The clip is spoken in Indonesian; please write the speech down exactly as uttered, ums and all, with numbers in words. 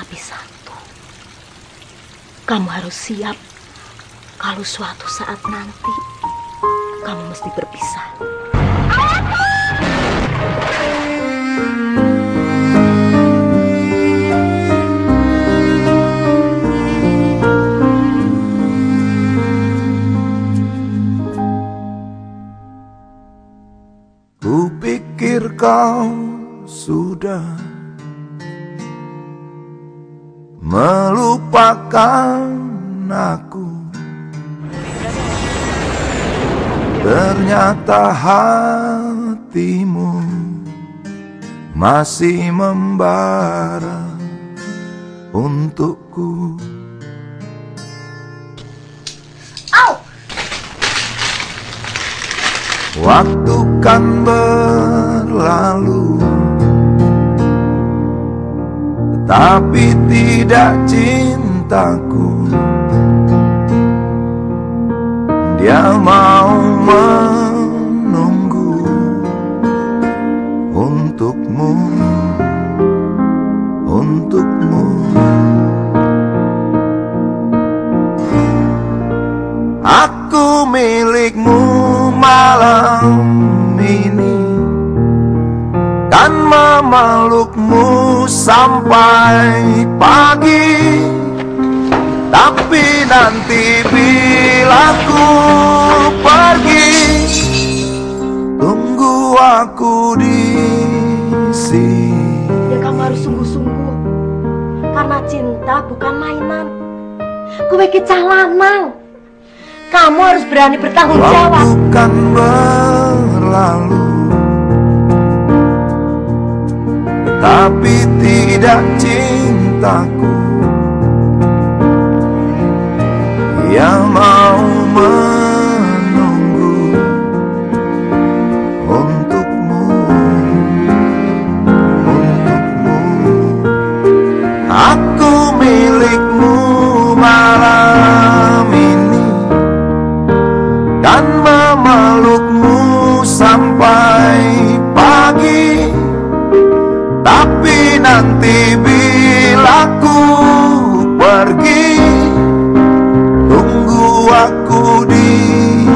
Tapi satu, kamu harus siap kalau suatu saat nanti kamu mesti berpisah. Kupikir kau sudah melupakan aku, ternyata hatimu masih membara untukku. Waktu kan berlalu, tapi tidak cintaku. Dia mau menunggu untukmu, untukmu. Aku milikmu malam ini, kan memelukmu sampai pagi. Tapi nanti bila ku pergi, tunggu aku di sini. Ya kamu harus sungguh-sungguh, karena cinta bukan mainan. Kowe iki cah lanang, kamu harus berani bertanggung jawab. Waktu kan berlalu, tapi tidak cintaku. Yang mau menunggu untukmu, untukmu. Aku milikmu malam ini, kan memelukmu sampai pagi. Tapi nanti bila ku pergi, tunggu aku di